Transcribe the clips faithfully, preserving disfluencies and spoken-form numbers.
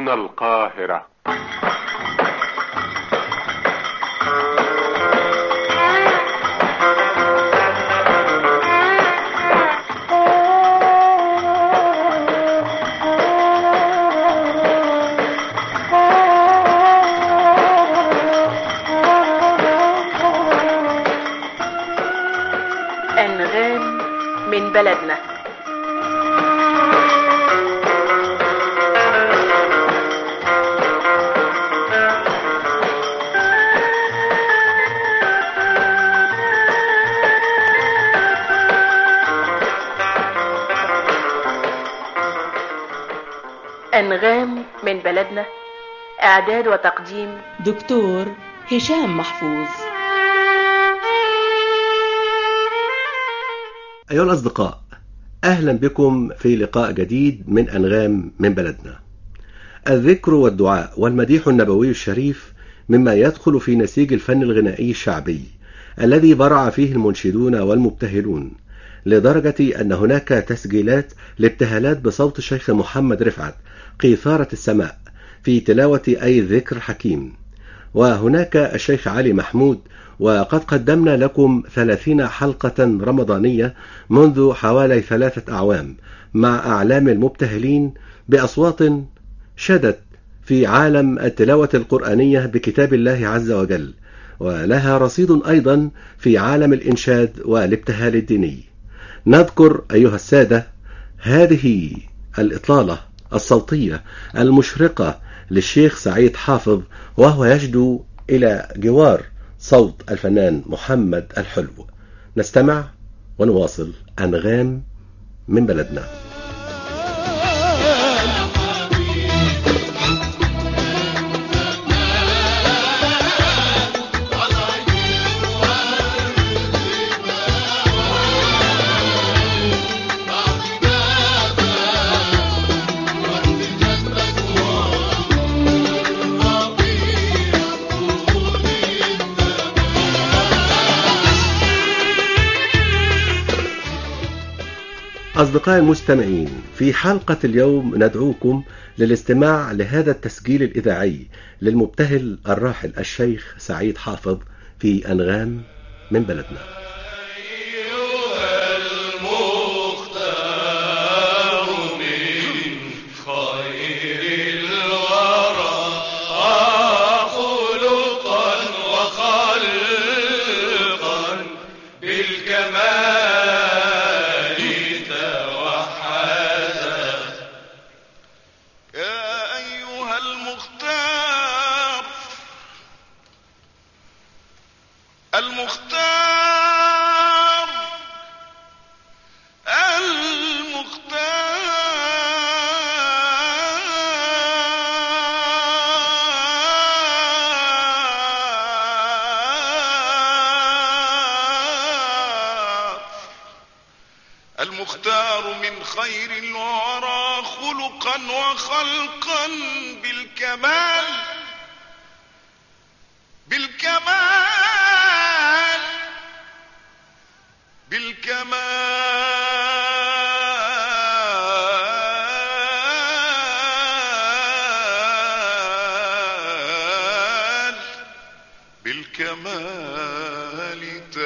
تلفزيون القاهرة. أنغام من بلدنا. أنغام من بلدنا، إعداد وتقديم دكتور هشام محفوظ. أيها الأصدقاء، أهلا بكم في لقاء جديد من أنغام من بلدنا. الذكر والدعاء والمديح النبوي الشريف مما يدخل في نسيج الفن الغنائي الشعبي الذي برع فيه المنشدون والمبتهلون، لدرجة أن هناك تسجيلات لابتهالات بصوت الشيخ محمد رفعت قيثارة السماء في تلاوة أي ذكر حكيم، وهناك الشيخ علي محمود، وقد قدمنا لكم ثلاثين حلقة رمضانية منذ حوالي ثلاثة أعوام مع أعلام المبتهلين بأصوات شدت في عالم التلاوة القرآنية بكتاب الله عز وجل، ولها رصيد أيضا في عالم الإنشاد والابتهال الديني. نذكر أيها السادة هذه الإطلالة الصوتية المشرقة للشيخ سعيد حافظ وهو يجدو إلى جوار صوت الفنان محمد الحلو. نستمع ونواصل أنغام من بلدنا. أصدقائي المستمعين، في حلقة اليوم ندعوكم للاستماع لهذا التسجيل الإذاعي للمبتهل الراحل الشيخ سعيد حافظ في أنغام من بلدنا. المختار المختار المختار من خير الورى خلقا وخلقا بالكمال بالكمال بالكمال بالكمال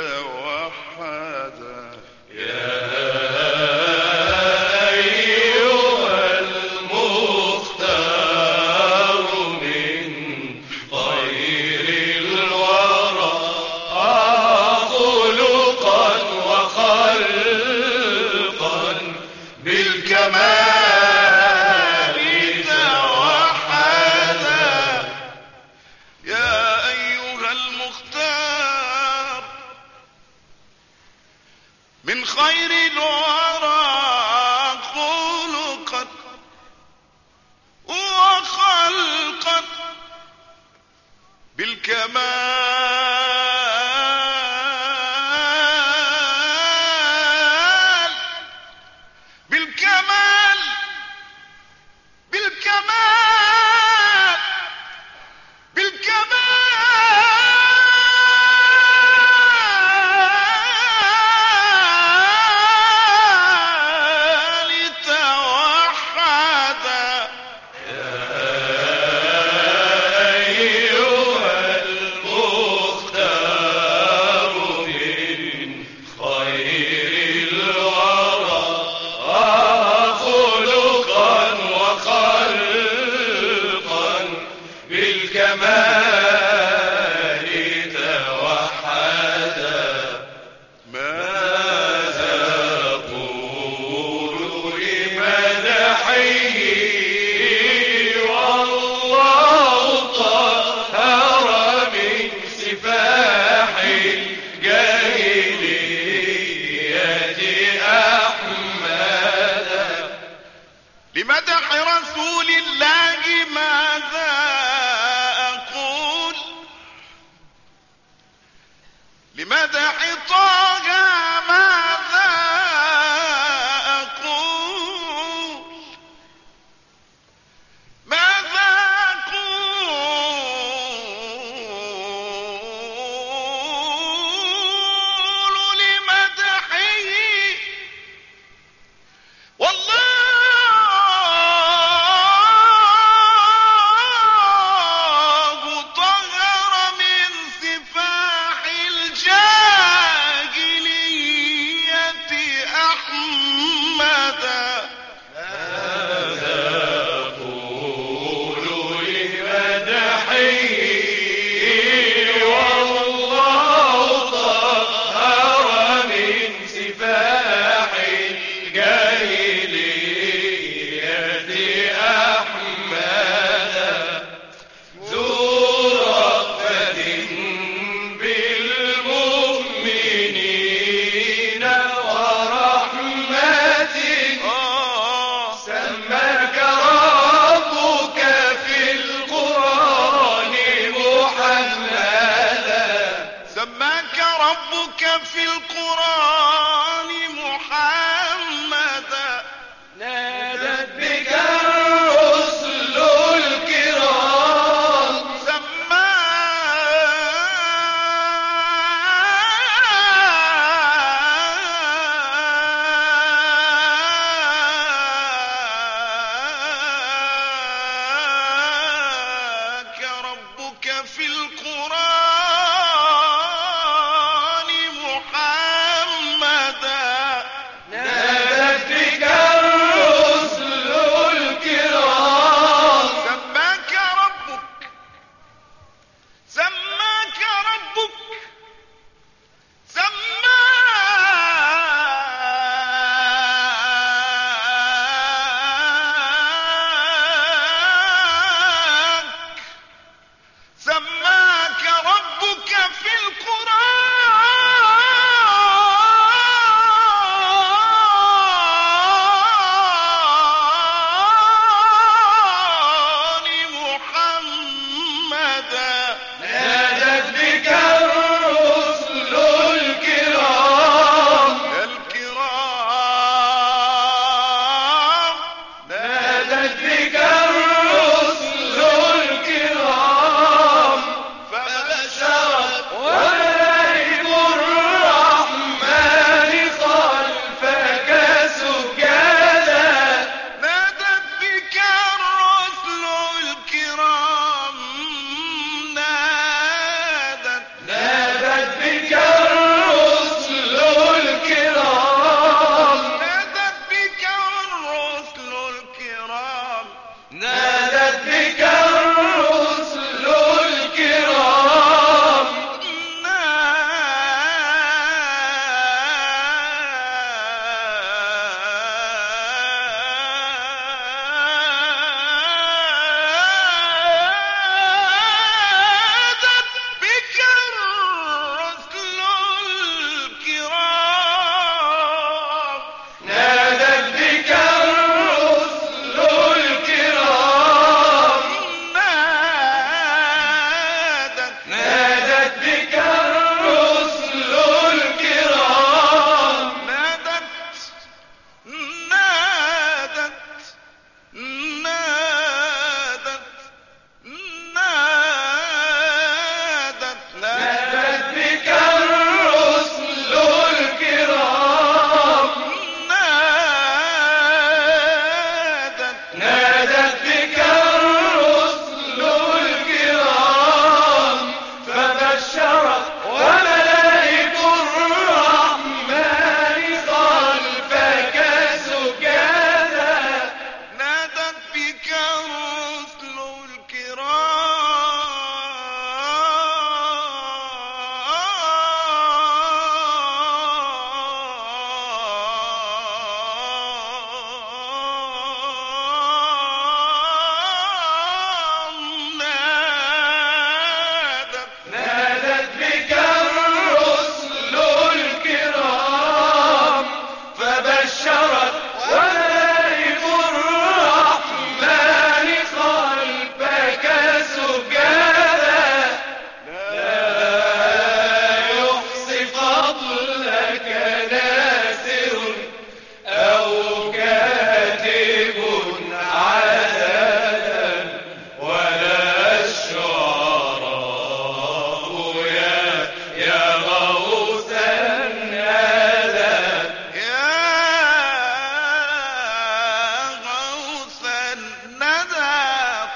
توحدا. يا أيها المختار من خير الورى خلقا وخلقا بالكمال توحدا. يا أيها المختار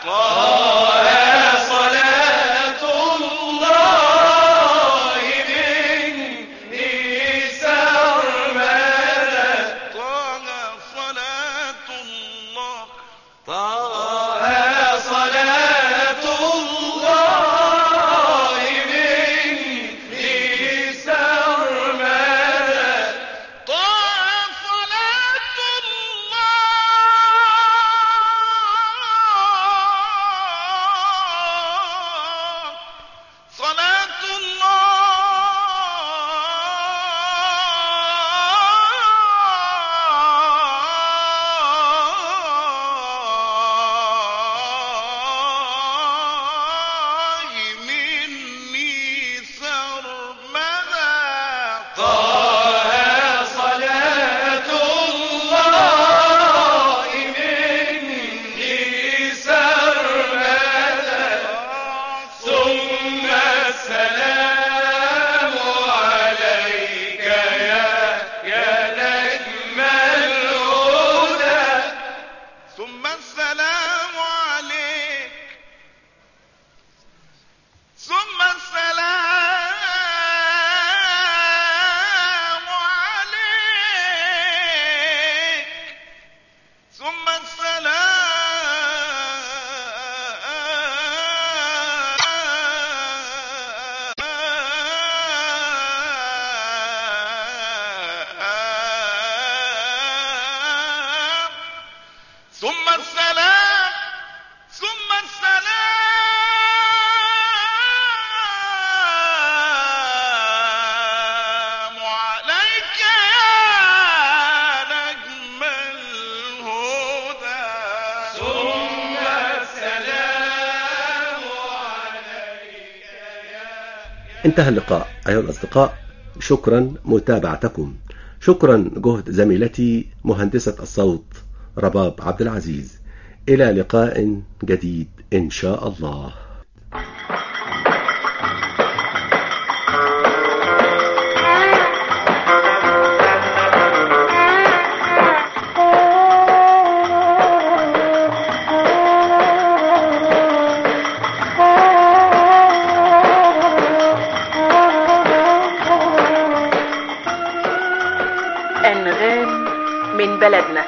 طه صلاة الله مني سرمدا طه صلاة الله طه صلاة الله مني سرمدا طه صلاة الله صلاة الله مني سرمدا طه صلاة الله مني سرمدا ثم السلام عليك يا يا نجم الهدى ثم السلام عليك ثم السلام عليك ثم السلام ثم السلام ثم السلام عليك يا نجم الهدى ثم السلام عليك يا انتهى اللقاء أيها الأصدقاء. شكرا متابعتكم. شكرا جهد زميلتي مهندسة الصوت رباب عبد العزيز. إلى لقاء جديد إن شاء الله. أنغام من بلدنا.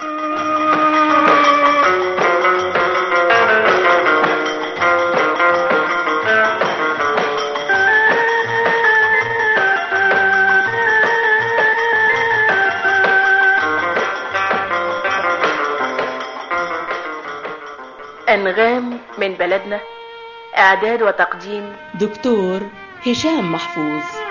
أنغام من بلدنا. إعداد وتقديم دكتور هشام محفوظ.